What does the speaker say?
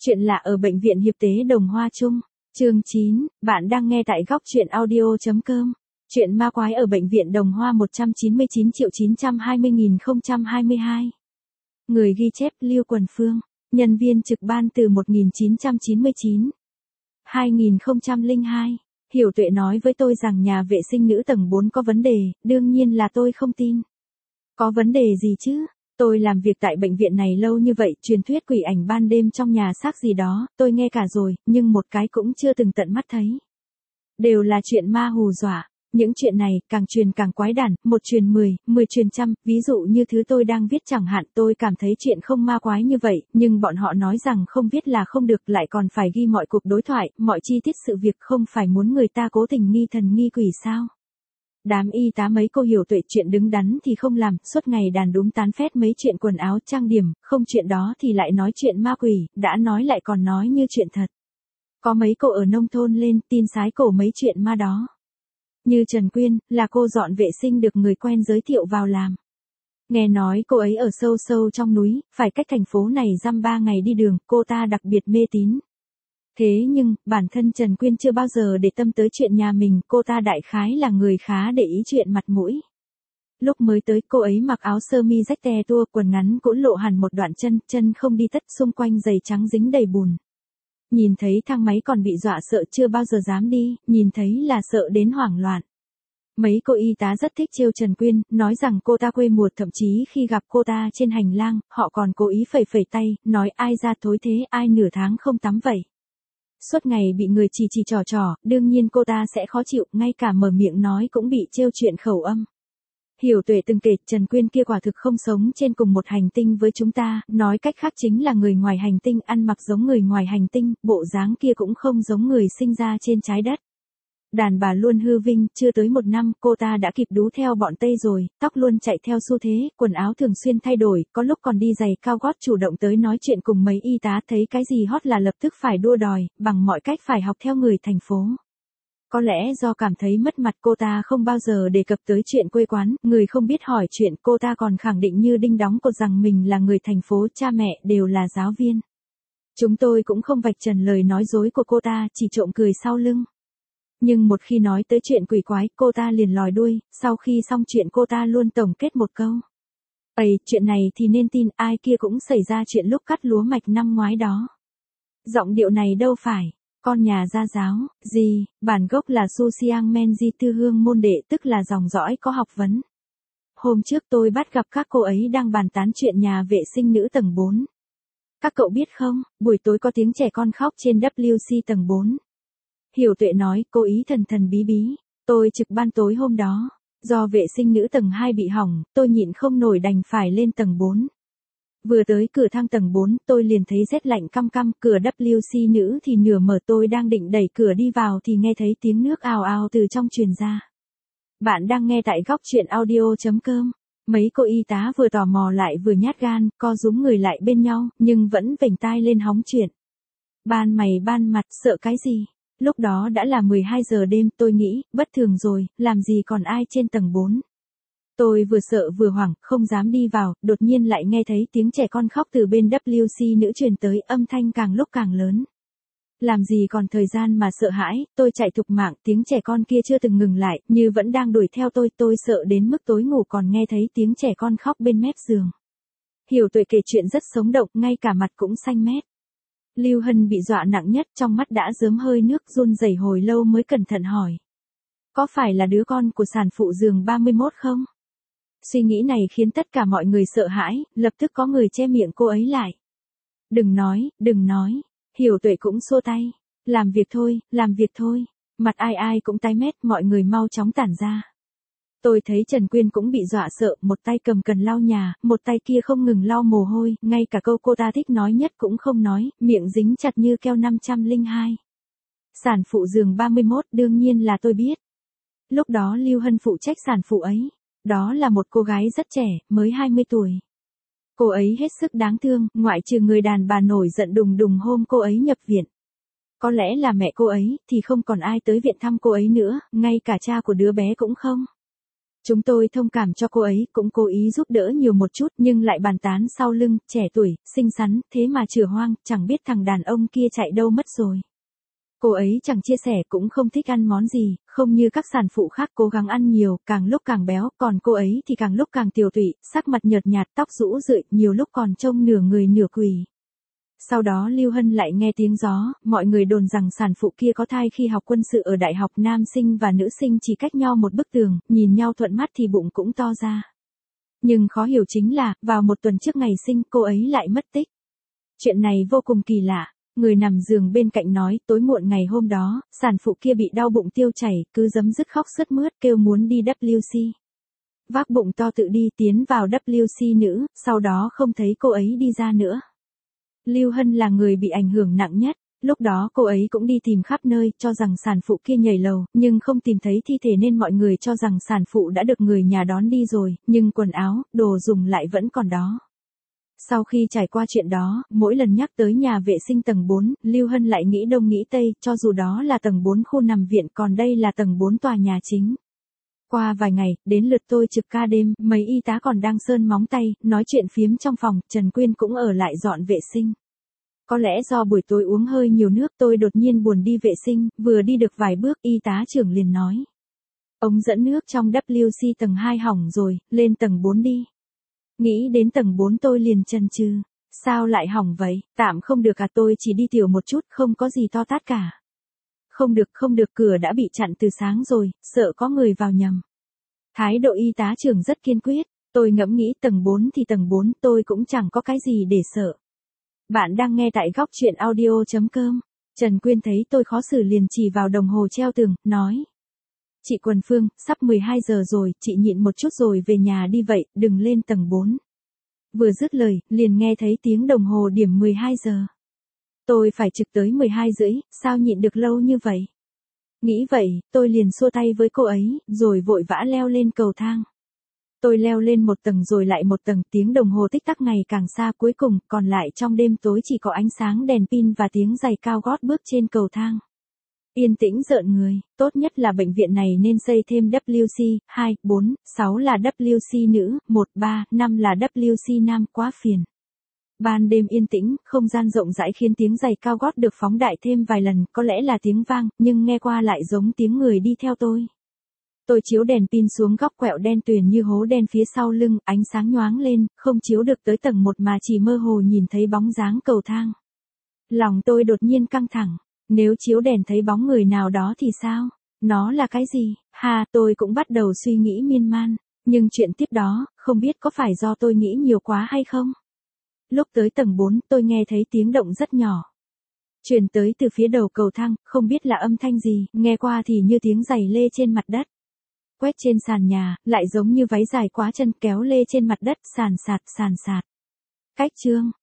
Chuyện lạ ở bệnh viện Hiệp Tế Đồng Hoa Trung. Chương 9, bạn đang nghe tại góc truyện audio.com. Chuyện ma quái ở bệnh viện Đồng Hoa 199.920.022. Người ghi chép Lưu Quần Phương, nhân viên trực ban từ 1999. 2002. Hiểu Tuệ nói với tôi rằng nhà vệ sinh nữ tầng 4 có vấn đề, đương nhiên là tôi không tin. Có vấn đề gì chứ? Tôi làm việc tại bệnh viện này lâu như vậy, truyền thuyết quỷ ảnh ban đêm trong nhà xác gì đó, tôi nghe cả rồi, nhưng một cái cũng chưa từng tận mắt thấy. Đều là chuyện ma hù dọa. Những chuyện này, càng truyền càng quái đản, một truyền 10, 10 truyền trăm, ví dụ như thứ tôi đang viết chẳng hạn, tôi cảm thấy chuyện không ma quái như vậy, nhưng bọn họ nói rằng không viết là không được, lại còn phải ghi mọi cuộc đối thoại, mọi chi tiết sự việc, không phải muốn người ta cố tình nghi thần nghi quỷ sao? Đám y tá mấy cô Hiểu Tuệ chuyện đứng đắn thì không làm, suốt ngày đàn đúng tán phét mấy chuyện quần áo trang điểm, không chuyện đó thì lại nói chuyện ma quỷ, đã nói lại còn nói như chuyện thật. Có mấy cô ở nông thôn lên tin sái cổ mấy chuyện ma đó. Như Trần Quyên, là cô dọn vệ sinh được người quen giới thiệu vào làm. Nghe nói cô ấy ở sâu sâu trong núi, phải cách thành phố này dăm 3 ngày đi đường, cô ta đặc biệt mê tín. Thế nhưng, bản thân Trần Quyên chưa bao giờ để tâm tới chuyện nhà mình, cô ta đại khái là người khá để ý chuyện mặt mũi. Lúc mới tới, cô ấy mặc áo sơ mi rách te tua, quần ngắn cũng lộ hẳn một đoạn chân, chân không đi tất, xung quanh giày trắng dính đầy bùn. Nhìn thấy thang máy còn bị dọa sợ, chưa bao giờ dám đi, nhìn thấy là sợ đến hoảng loạn. Mấy cô y tá rất thích trêu Trần Quyên, nói rằng cô ta quê mùa, thậm chí khi gặp cô ta trên hành lang, họ còn cố ý phẩy phẩy tay, nói ai ra thối thế, ai nửa tháng không tắm vậy. Suốt ngày bị người chỉ trò, đương nhiên cô ta sẽ khó chịu, ngay cả mở miệng nói cũng bị trêu chuyện khẩu âm. Hiểu Tuệ từng kể, Trần Quyên kia quả thực không sống trên cùng một hành tinh với chúng ta, nói cách khác chính là người ngoài hành tinh, ăn mặc giống người ngoài hành tinh, bộ dáng kia cũng không giống người sinh ra trên trái đất. Đàn bà luôn hư vinh, chưa tới 1 năm, cô ta đã kịp đú theo bọn Tây rồi, tóc luôn chạy theo xu thế, quần áo thường xuyên thay đổi, có lúc còn đi giày cao gót, chủ động tới nói chuyện cùng mấy y tá, thấy cái gì hot là lập tức phải đua đòi, bằng mọi cách phải học theo người thành phố. Có lẽ do cảm thấy mất mặt, cô ta không bao giờ đề cập tới chuyện quê quán, người không biết hỏi chuyện, cô ta còn khẳng định như đinh đóng cột rằng mình là người thành phố, cha mẹ đều là giáo viên. Chúng tôi cũng không vạch trần lời nói dối của cô ta, chỉ trộm cười sau lưng. Nhưng một khi nói tới chuyện quỷ quái, cô ta liền lòi đuôi, sau khi xong chuyện cô ta luôn tổng kết một câu. Ây, chuyện này thì nên tin, ai kia cũng xảy ra chuyện lúc cắt lúa mạch năm ngoái đó. Giọng điệu này đâu phải, con nhà gia giáo, gì, bản gốc là Su Siang Men Di Tư Hương môn đệ, tức là dòng dõi có học vấn. Hôm trước tôi bắt gặp các cô ấy đang bàn tán chuyện nhà vệ sinh nữ tầng 4. Các cậu biết không, buổi tối có tiếng trẻ con khóc trên WC tầng 4. Hiểu Tuệ nói, cô ý thần thần bí bí. Tôi trực ban tối hôm đó. Do vệ sinh nữ tầng 2 bị hỏng, tôi nhịn không nổi đành phải lên tầng 4. Vừa tới cửa thang tầng 4, tôi liền thấy rét lạnh căm căm, cửa WC nữ thì nửa mở, tôi đang định đẩy cửa đi vào thì nghe thấy tiếng nước ào ào từ trong truyền ra. Bạn đang nghe tại góc truyện audio.com. Mấy cô y tá vừa tò mò lại vừa nhát gan, co rúm người lại bên nhau, nhưng vẫn vểnh tai lên hóng chuyện. Ban mày ban mặt, sợ cái gì? Lúc đó đã là 12 giờ đêm, tôi nghĩ, bất thường rồi, làm gì còn ai trên tầng 4. Tôi vừa sợ vừa hoảng, không dám đi vào, đột nhiên lại nghe thấy tiếng trẻ con khóc từ bên WC nữ truyền tới, âm thanh càng lúc càng lớn. Làm gì còn thời gian mà sợ hãi, tôi chạy thục mạng, tiếng trẻ con kia chưa từng ngừng lại, như vẫn đang đuổi theo tôi sợ đến mức tối ngủ còn nghe thấy tiếng trẻ con khóc bên mép giường. Hiểu Tuệ kể chuyện rất sống động, ngay cả mặt cũng xanh mét. Lưu Hân bị dọa nặng nhất, trong mắt đã rớm hơi nước, run rẩy hồi lâu mới cẩn thận hỏi. Có phải là đứa con của sản phụ giường 31 không? Suy nghĩ này khiến tất cả mọi người sợ hãi, lập tức có người che miệng cô ấy lại. Đừng nói. Hiểu Tuệ cũng xua tay. Làm việc thôi. Mặt ai cũng tái mét, mọi người mau chóng tản ra. Tôi thấy Trần Quyên cũng bị dọa sợ, một tay cầm cần lau nhà, một tay kia không ngừng lau mồ hôi, ngay cả câu cô ta thích nói nhất cũng không nói, miệng dính chặt như keo 502. Sản phụ giường 31, đương nhiên là tôi biết. Lúc đó Lưu Hân phụ trách sản phụ ấy. Đó là một cô gái rất trẻ, mới 20 tuổi. Cô ấy hết sức đáng thương, ngoại trừ người đàn bà nổi giận đùng đùng hôm cô ấy nhập viện. Có lẽ là mẹ cô ấy, thì không còn ai tới viện thăm cô ấy nữa, ngay cả cha của đứa bé cũng không. Chúng tôi thông cảm cho cô ấy, cũng cố ý giúp đỡ nhiều một chút nhưng lại bàn tán sau lưng, trẻ tuổi, xinh xắn, thế mà chửa hoang, chẳng biết thằng đàn ông kia chạy đâu mất rồi. Cô ấy chẳng chia sẻ cũng không thích ăn món gì, không như các sản phụ khác cố gắng ăn nhiều, càng lúc càng béo, còn cô ấy thì càng lúc càng tiều tụy, sắc mặt nhợt nhạt, tóc rũ rượi, nhiều lúc còn trông nửa người nửa quỷ. Sau đó Lưu Hân lại nghe tiếng gió, mọi người đồn rằng sản phụ kia có thai khi học quân sự ở đại học, nam sinh và nữ sinh chỉ cách nhau một bức tường, nhìn nhau thuận mắt thì bụng cũng to ra. Nhưng khó hiểu chính là, vào một tuần trước ngày sinh cô ấy lại mất tích. Chuyện này vô cùng kỳ lạ. Người nằm giường bên cạnh nói, tối muộn ngày hôm đó, sản phụ kia bị đau bụng tiêu chảy, cứ giấm dứt khóc sướt mướt kêu muốn đi WC. Vác bụng to tự đi tiến vào WC nữ, sau đó không thấy cô ấy đi ra nữa. Lưu Hân là người bị ảnh hưởng nặng nhất, lúc đó cô ấy cũng đi tìm khắp nơi, cho rằng sản phụ kia nhảy lầu, nhưng không tìm thấy thi thể nên mọi người cho rằng sản phụ đã được người nhà đón đi rồi, nhưng quần áo, đồ dùng lại vẫn còn đó. Sau khi trải qua chuyện đó, mỗi lần nhắc tới nhà vệ sinh tầng 4, Lưu Hân lại nghĩ đông nghĩ tây, cho dù đó là tầng 4 khu nằm viện còn đây là tầng 4 tòa nhà chính. Qua vài ngày, đến lượt tôi trực ca đêm, mấy y tá còn đang sơn móng tay, nói chuyện phiếm trong phòng, Trần Quyên cũng ở lại dọn vệ sinh. Có lẽ do buổi tối uống hơi nhiều nước tôi đột nhiên buồn đi vệ sinh, vừa đi được vài bước y tá trưởng liền nói. Ống dẫn nước trong WC tầng 2 hỏng rồi, lên tầng 4 đi. Nghĩ đến tầng 4 tôi liền chần chừ. Sao lại hỏng vậy, tạm không được à, tôi chỉ đi tiểu một chút, không có gì to tát cả. Không được, cửa đã bị chặn từ sáng rồi, sợ có người vào nhầm. Thái độ y tá trưởng rất kiên quyết, tôi ngẫm nghĩ tầng 4 thì tầng 4, tôi cũng chẳng có cái gì để sợ. Bạn đang nghe tại góc truyện audio.com. Trần Quyên thấy tôi khó xử liền chỉ vào đồng hồ treo tường, nói. Chị Quần Phương, sắp 12 giờ rồi, chị nhịn một chút rồi về nhà đi vậy, đừng lên tầng 4. Vừa dứt lời, liền nghe thấy tiếng đồng hồ điểm 12 giờ. Tôi phải trực tới 12 rưỡi, sao nhịn được lâu như vậy? Nghĩ vậy, tôi liền xua tay với cô ấy, rồi vội vã leo lên cầu thang. Tôi leo lên một tầng rồi lại một tầng, tiếng đồng hồ tích tắc ngày càng xa, cuối cùng, còn lại trong đêm tối chỉ có ánh sáng đèn pin và tiếng giày cao gót bước trên cầu thang. Yên tĩnh rợn người, tốt nhất là bệnh viện này nên xây thêm WC, 2, 4, 6 là WC nữ, 1, 3, 5 là WC nam, quá phiền. Ban đêm yên tĩnh, không gian rộng rãi khiến tiếng giày cao gót được phóng đại thêm vài lần, có lẽ là tiếng vang, nhưng nghe qua lại giống tiếng người đi theo tôi. Tôi chiếu đèn pin xuống góc quẹo đen tuyền như hố đen phía sau lưng, ánh sáng nhoáng lên, không chiếu được tới tầng 1 mà chỉ mơ hồ nhìn thấy bóng dáng cầu thang. Lòng tôi đột nhiên căng thẳng. Nếu chiếu đèn thấy bóng người nào đó thì sao? Nó là cái gì? Tôi cũng bắt đầu suy nghĩ miên man. Nhưng chuyện tiếp đó, không biết có phải do tôi nghĩ nhiều quá hay không? Lúc tới tầng 4, tôi nghe thấy tiếng động rất nhỏ. Truyền tới từ phía đầu cầu thang, không biết là âm thanh gì, nghe qua thì như tiếng giày lê trên mặt đất. Quét trên sàn nhà, lại giống như váy dài quá chân kéo lê trên mặt đất, sàn sạt. Cách chương.